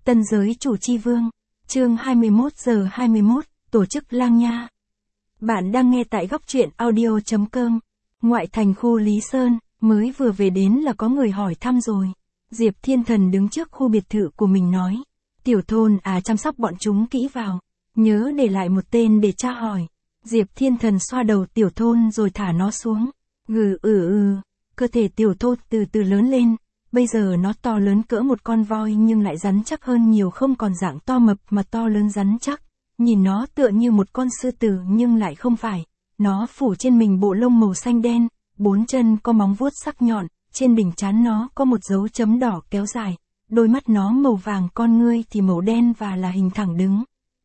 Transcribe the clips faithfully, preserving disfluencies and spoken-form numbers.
Tân giới chủ chi vương. Chương hai mươi mốt giờ hai mươi mốt, tổ chức Lang Nha. Bạn đang nghe tại góc truyện audio chấm com. Ngoại thành khu Lý Sơn, mới vừa về đến là có người hỏi thăm rồi. Diệp Thiên Thần đứng trước khu biệt thự của mình nói. Tiểu thôn à, chăm sóc bọn chúng kỹ vào. Nhớ để lại một tên để tra hỏi. Diệp Thiên Thần xoa đầu tiểu thôn rồi thả nó xuống. Gừ ừ ừ, cơ thể tiểu thôn từ từ lớn lên. Bây giờ nó to lớn cỡ một con voi nhưng lại rắn chắc hơn nhiều, không còn dạng to mập mà to lớn rắn chắc. Nhìn nó tựa như một con sư tử nhưng lại không phải. Nó phủ trên mình bộ lông màu xanh đen, bốn chân có móng vuốt sắc nhọn, trên đỉnh trán nó có một dấu chấm đỏ kéo dài. Đôi mắt nó màu vàng, con ngươi thì màu đen và là hình thẳng đứng.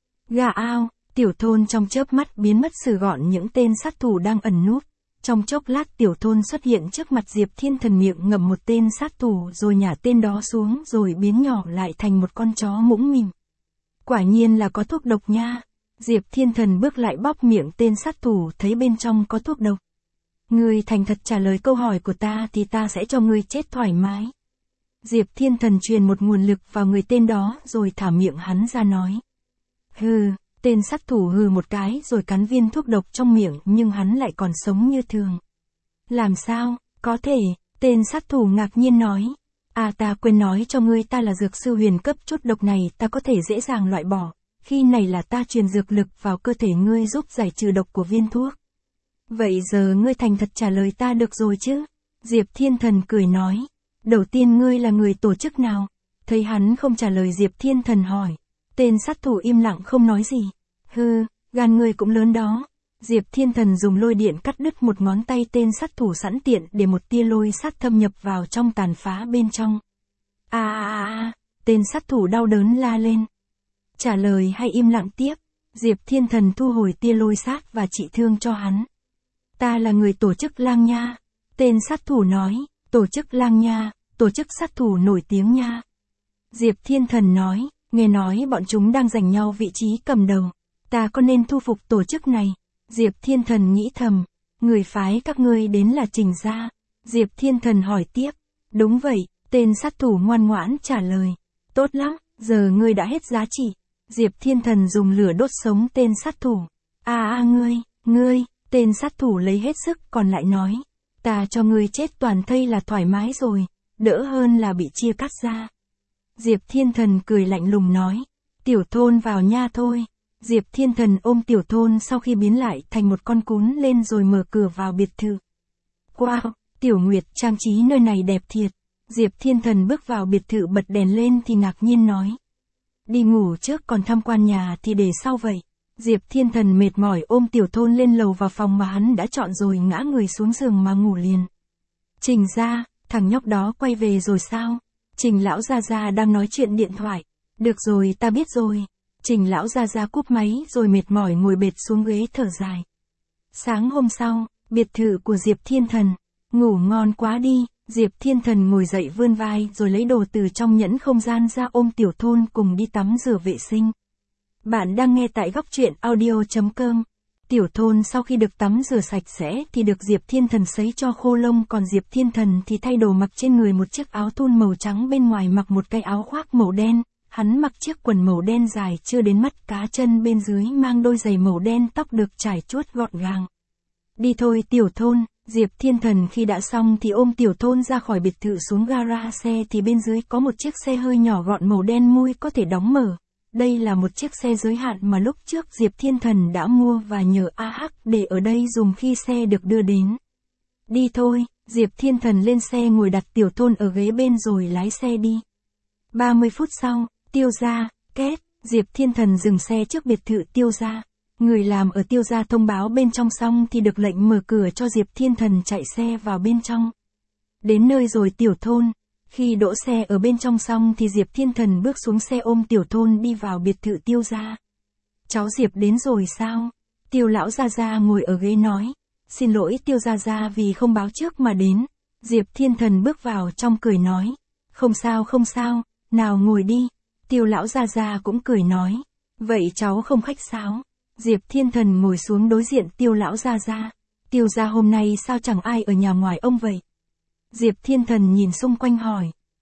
Gà ao, tiểu thôn trong chớp mắt biến mất xử gọn những tên sát thủ đang ẩn núp. Trong chốc lát tiểu thôn xuất hiện trước mặt Diệp Thiên Thần, miệng ngậm một tên sát thủ rồi nhả tên đó xuống rồi biến nhỏ lại thành một con chó mũm mỉm. Quả nhiên là có thuốc độc nha. Diệp Thiên Thần bước lại bóp miệng tên sát thủ, thấy bên trong có thuốc độc. Ngươi thành thật trả lời câu hỏi của ta thì ta sẽ cho ngươi chết thoải mái. Diệp Thiên Thần truyền một nguồn lực vào người tên đó rồi thả miệng hắn ra nói. Hừ. Tên sát thủ hừ một cái rồi cắn viên thuốc độc trong miệng nhưng hắn lại còn sống như thường. Làm sao, có thể, tên sát thủ ngạc nhiên nói. À, ta quên nói cho ngươi, ta là dược sư huyền cấp, chút độc này ta có thể dễ dàng loại bỏ. Khi này là ta truyền dược lực vào cơ thể ngươi giúp giải trừ độc của viên thuốc. Vậy giờ ngươi thành thật trả lời ta được rồi chứ? Diệp Thiên Thần cười nói. Đầu tiên ngươi là người tổ chức nào? Thấy hắn không trả lời Diệp Thiên Thần hỏi. Tên sát thủ im lặng không nói gì. Hừ, gan ngươi cũng lớn đó. Diệp Thiên Thần dùng lôi điện cắt đứt một ngón tay tên sát thủ, sẵn tiện để một tia lôi sát thâm nhập vào trong, tàn phá bên trong. À à à à, tên sát thủ đau đớn la lên. Trả lời hay im lặng tiếp? Diệp Thiên Thần thu hồi tia lôi sát và trị thương cho hắn. Ta là người tổ chức Lang Nha. Tên sát thủ nói. Tổ chức Lang Nha, tổ chức sát thủ nổi tiếng nha. Diệp Thiên Thần nói. Nghe nói bọn chúng đang giành nhau vị trí cầm đầu. Ta có nên thu phục tổ chức này? Diệp Thiên Thần nghĩ thầm. Người phái các ngươi đến là Trình gia. Diệp Thiên Thần hỏi tiếp. Đúng vậy, tên sát thủ ngoan ngoãn trả lời. Tốt lắm, giờ ngươi đã hết giá trị. Diệp Thiên Thần dùng lửa đốt sống tên sát thủ. À à ngươi, ngươi, tên sát thủ lấy hết sức còn lại nói. Ta cho ngươi chết toàn thây là thoải mái rồi, đỡ hơn là bị chia cắt ra. Diệp Thiên Thần cười lạnh lùng nói. Tiểu thôn vào nha thôi. Diệp Thiên Thần ôm tiểu thôn sau khi biến lại thành một con cún lên rồi mở cửa vào biệt thự. Wow, Tiểu Nguyệt, trang trí nơi này đẹp thiệt. Diệp Thiên Thần bước vào biệt thự bật đèn lên thì ngạc nhiên nói. Đi ngủ trước còn tham quan nhà thì để sau vậy. Diệp Thiên Thần mệt mỏi ôm tiểu thôn lên lầu vào phòng mà hắn đã chọn rồi, ngã người xuống giường mà ngủ liền. Trình gia, thằng nhóc đó quay về rồi sao? Trình lão gia gia đang nói chuyện điện thoại. Được rồi, ta biết rồi. Trình lão gia gia cúp máy rồi mệt mỏi ngồi bệt xuống ghế thở dài. Sáng hôm sau, biệt thự của Diệp Thiên Thần. Ngủ ngon quá đi. Diệp Thiên Thần ngồi dậy vươn vai rồi lấy đồ từ trong nhẫn không gian ra, ôm tiểu thôn cùng đi tắm rửa vệ sinh. Bạn đang nghe tại góc truyện audio chấm com. Tiểu thôn sau khi được tắm rửa sạch sẽ thì được Diệp Thiên Thần sấy cho khô lông, còn Diệp Thiên Thần thì thay đồ, mặc trên người một chiếc áo thun màu trắng, bên ngoài mặc một cái áo khoác màu đen. Hắn mặc chiếc quần màu đen dài chưa đến mắt cá chân, bên dưới mang đôi giày màu đen, tóc được trải chuốt gọn gàng. Đi thôi tiểu thôn. Diệp Thiên Thần khi đã xong thì ôm tiểu thôn ra khỏi biệt thự, xuống gara xe thì bên dưới có một chiếc xe hơi nhỏ gọn màu đen mui có thể đóng mở. Đây là một chiếc xe giới hạn mà lúc trước Diệp Thiên Thần đã mua và nhờ a hát để ở đây dùng khi xe được đưa đến. Đi thôi, Diệp Thiên Thần lên xe ngồi đặt tiểu thôn ở ghế bên rồi lái xe đi. ba mươi phút sau, Tiêu gia, két, Diệp Thiên Thần dừng xe trước biệt thự Tiêu gia. Người làm ở Tiêu gia thông báo bên trong xong thì được lệnh mở cửa cho Diệp Thiên Thần chạy xe vào bên trong. Đến nơi rồi tiểu thôn. Khi đỗ xe ở bên trong xong thì Diệp Thiên Thần bước xuống xe ôm tiểu thôn đi vào biệt thự Tiêu gia. Cháu Diệp đến rồi sao? Tiêu lão gia gia ngồi ở ghế nói. Xin lỗi Tiêu gia gia vì không báo trước mà đến. Diệp Thiên Thần bước vào trong cười nói. Không sao không sao, nào ngồi đi. Tiêu lão gia gia cũng cười nói. Vậy cháu không khách sáo. Diệp Thiên Thần ngồi xuống đối diện Tiêu lão gia gia. Tiêu gia hôm nay sao chẳng ai ở nhà ngoài ông vậy? Diệp Thiên Thần nhìn xung quanh hỏi.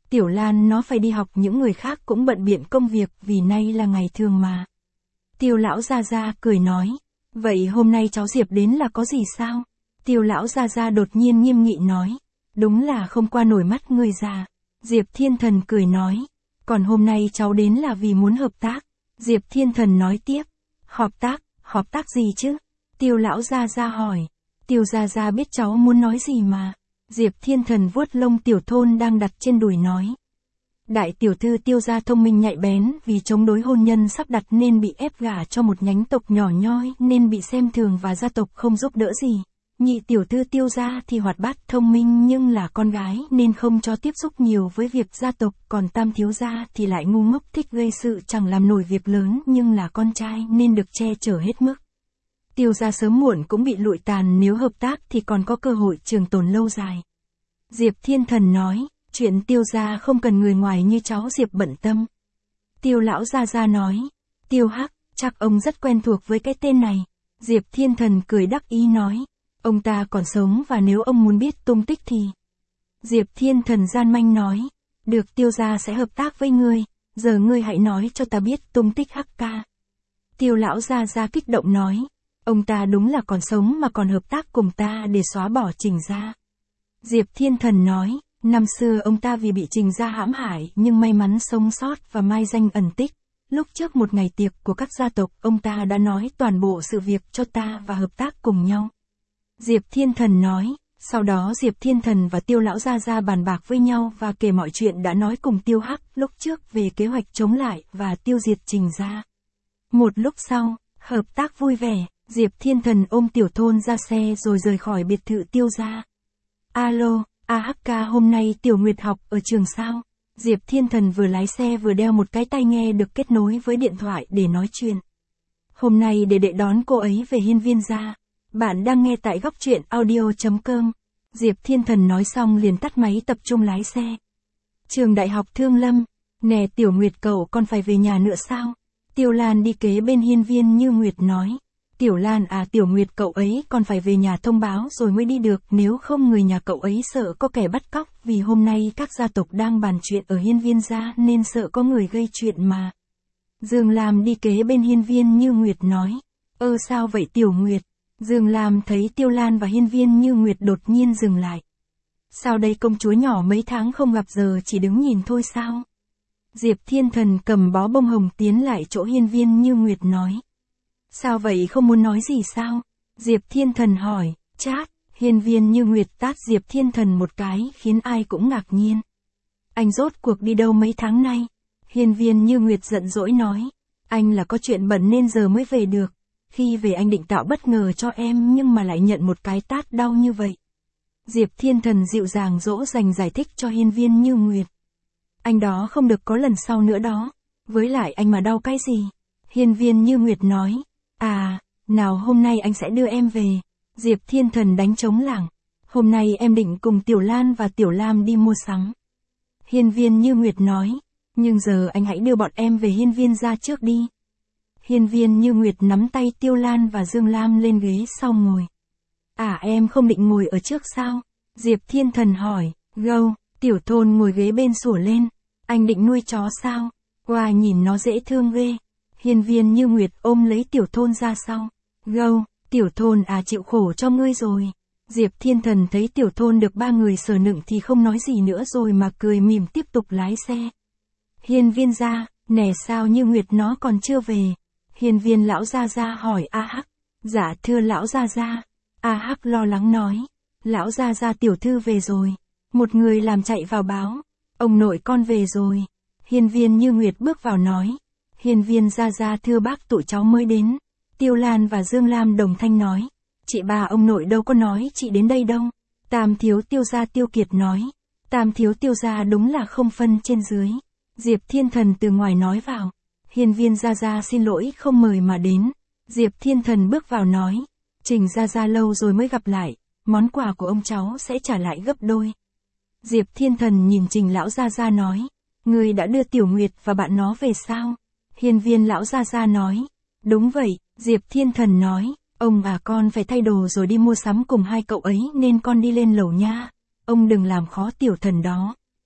Tiểu Lan nó phải đi học, những người khác cũng bận biện công việc vì nay là ngày thường mà. Tiêu lão gia gia cười nói, vậy hôm nay cháu Diệp đến là có gì sao? Tiêu lão gia gia đột nhiên nghiêm nghị nói, đúng là không qua nổi mắt người già. Diệp Thiên Thần cười nói, còn hôm nay cháu đến là vì muốn hợp tác. Diệp Thiên Thần nói tiếp, hợp tác, hợp tác gì chứ? Tiêu lão gia gia hỏi, Tiêu gia gia biết cháu muốn nói gì mà. Diệp Thiên Thần vuốt lông Tiểu Thôn đang đặt trên đùi nói. Đại tiểu thư Tiêu gia thông minh nhạy bén, vì chống đối hôn nhân sắp đặt nên bị ép gả cho một nhánh tộc nhỏ nhoi nên bị xem thường và gia tộc không giúp đỡ gì. Nhị tiểu thư Tiêu gia thì hoạt bát thông minh nhưng là con gái nên không cho tiếp xúc nhiều với việc gia tộc, còn tam thiếu gia thì lại ngu ngốc thích gây sự, chẳng làm nổi việc lớn nhưng là con trai nên được che chở hết mức. Tiêu gia sớm muộn cũng bị lụi tàn, nếu hợp tác thì còn có cơ hội trường tồn lâu dài. Diệp Thiên Thần nói, chuyện Tiêu gia không cần người ngoài như cháu Diệp bận tâm. Tiêu lão gia gia nói, Tiêu Hắc, chắc ông rất quen thuộc với cái tên này. Diệp Thiên Thần cười đắc ý nói, ông ta còn sống và nếu ông muốn biết tung tích thì... Diệp Thiên Thần gian manh nói, được, Tiêu gia sẽ hợp tác với ngươi, giờ ngươi hãy nói cho ta biết tung tích Hắc ca. Tiêu lão gia gia kích động nói, ông ta đúng là còn sống mà còn hợp tác cùng ta để xóa bỏ Trình gia. Diệp Thiên Thần nói, năm xưa ông ta vì bị Trình gia hãm hại nhưng may mắn sống sót và mai danh ẩn tích. Lúc trước một ngày tiệc của các gia tộc, ông ta đã nói toàn bộ sự việc cho ta và hợp tác cùng nhau. Diệp Thiên Thần nói, sau đó Diệp Thiên Thần và Tiêu lão gia gia bàn bạc với nhau và kể mọi chuyện đã nói cùng Tiêu Hắc lúc trước về kế hoạch chống lại và tiêu diệt Trình gia. Một lúc sau, hợp tác vui vẻ, Diệp Thiên Thần ôm Tiểu Thôn ra xe rồi rời khỏi biệt thự Tiêu gia. Alo, A Hắc ca, hôm nay Tiểu Nguyệt học ở trường sao? Diệp Thiên Thần vừa lái xe vừa đeo một cái tai nghe được kết nối với điện thoại để nói chuyện. Hôm nay để đệ đón cô ấy về hiên viên gia. Bạn đang nghe tại góc truyện audio chấm com. Diệp Thiên Thần nói xong liền tắt máy tập trung lái xe. Trường Đại học Thương Lâm. Nè Tiểu Nguyệt, cậu còn phải về nhà nữa sao? Tiêu Lan đi kế bên hiên viên như Nguyệt nói. Tiểu Lan à, Tiểu Nguyệt cậu ấy còn phải về nhà thông báo rồi mới đi được, nếu không người nhà cậu ấy sợ có kẻ bắt cóc, vì hôm nay các gia tộc đang bàn chuyện ở hiên viên gia nên sợ có người gây chuyện mà. Dương Lam đi kế bên hiên viên như Nguyệt nói. Ơ sao vậy Tiểu Nguyệt? Dương Lam thấy Tiêu Lan và hiên viên như Nguyệt đột nhiên dừng lại. Sao đây, công chúa nhỏ mấy tháng không gặp giờ chỉ đứng nhìn thôi sao? Diệp Thiên Thần cầm bó bông hồng tiến lại chỗ hiên viên như Nguyệt nói. Sao vậy, không muốn nói gì sao? Diệp Thiên Thần hỏi. Chát, hiên viên như Nguyệt tát Diệp Thiên Thần một cái khiến ai cũng ngạc nhiên. Anh rốt cuộc đi đâu mấy tháng nay? Hiên viên như Nguyệt giận dỗi nói. Anh là có chuyện bận nên giờ mới về được. Khi về anh định tạo bất ngờ cho em nhưng mà lại nhận một cái tát đau như vậy. Diệp Thiên Thần dịu dàng dỗ dành giải thích cho hiên viên như Nguyệt. Anh đó không được có lần sau nữa đó. Với lại anh mà đau cái gì? Hiên viên như Nguyệt nói. À, nào hôm nay anh sẽ đưa em về. Diệp Thiên Thần đánh trống lảng. Hôm nay em định cùng Tiểu Lan và Tiểu Lam đi mua sắm. Hiên viên như Nguyệt nói. Nhưng giờ anh hãy đưa bọn em về hiên viên gia trước đi. Hiên viên như Nguyệt nắm tay Tiêu Lan và Dương Lam lên ghế sau ngồi. À, em không định ngồi ở trước sao? Diệp Thiên Thần hỏi. Gâu, Tiểu Thôn ngồi ghế bên sủa lên. Anh định nuôi chó sao? Wow, nhìn nó dễ thương ghê. Hiên viên như Nguyệt ôm lấy Tiểu Thôn ra sau. Gâu, Tiểu Thôn à, chịu khổ cho ngươi rồi. Diệp Thiên Thần thấy Tiểu Thôn được ba người sờ nựng thì không nói gì nữa rồi mà cười mỉm tiếp tục lái xe. Hiên viên gia, nè sao như Nguyệt nó còn chưa về? Hiên viên lão gia gia hỏi A Hắc. Dạ thưa lão gia gia. A Hắc lo lắng nói. Lão gia gia, tiểu thư về rồi. Một người làm chạy vào báo. Ông nội con về rồi. Hiên viên như Nguyệt bước vào nói. Hiên viên gia gia, thưa bác, tụi cháu mới đến. Tiêu Lan và Dương Lam đồng thanh nói. Chị bà, ông nội đâu có nói chị đến đây đâu. Tam thiếu Tiêu gia Tiêu Kiệt nói. Tam thiếu Tiêu gia đúng là không phân trên dưới. Diệp Thiên Thần từ ngoài nói vào. Hiên viên gia gia xin lỗi không mời mà đến. Diệp Thiên Thần bước vào nói. Trình gia gia lâu rồi mới gặp lại. Món quà của ông cháu sẽ trả lại gấp đôi. Diệp Thiên Thần nhìn Trình lão gia gia nói. Người đã đưa Tiểu Nguyệt và bạn nó về sao? Hiên viên lão gia gia nói. Đúng vậy, Diệp Thiên Thần nói. Ông và con phải thay đồ rồi đi mua sắm cùng hai cậu ấy nên con đi lên lầu nha. Ông đừng làm khó tiểu thần đó.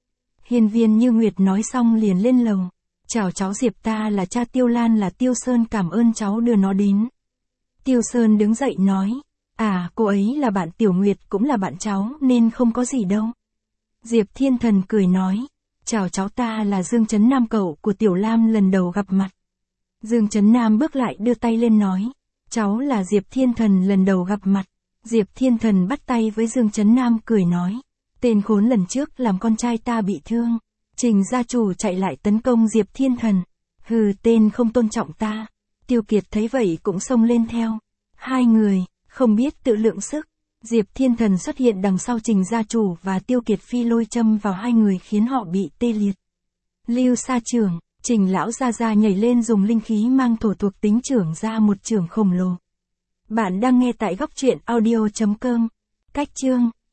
Hiên Viên Như Nguyệt nói xong liền lên lầu. Chào cháu Diệp, ta là cha Tiêu Lan, là Tiêu Sơn, cảm ơn cháu đưa nó đến. Tiêu Sơn đứng dậy nói. À, cô ấy là bạn Tiểu Nguyệt, cũng là bạn cháu, nên không có gì đâu. Diệp Thiên Thần cười nói. Chào cháu, ta là Dương Chấn Nam, cậu của Tiểu Lam, lần đầu gặp mặt. Dương Chấn Nam bước lại đưa tay lên nói. Cháu là Diệp Thiên Thần, lần đầu gặp mặt. Diệp Thiên Thần bắt tay với Dương Chấn Nam cười nói. Tên khốn lần trước làm con trai ta bị thương. Trình gia chủ chạy lại tấn công Diệp Thiên Thần. Hừ, tên không tôn trọng ta. Tiêu Kiệt thấy vậy cũng xông lên theo. Hai người, không biết tự lượng sức. Diệp Thiên Thần xuất hiện đằng sau Trình gia chủ và Tiêu Kiệt phi lôi châm vào hai người khiến họ bị tê liệt. Lưu Sa Trưởng, Trình lão gia gia nhảy lên dùng linh khí mang thổ thuộc tính trưởng ra một trưởng khổng lồ. Bạn đang nghe tại góc truyện audio chấm com. Cách chương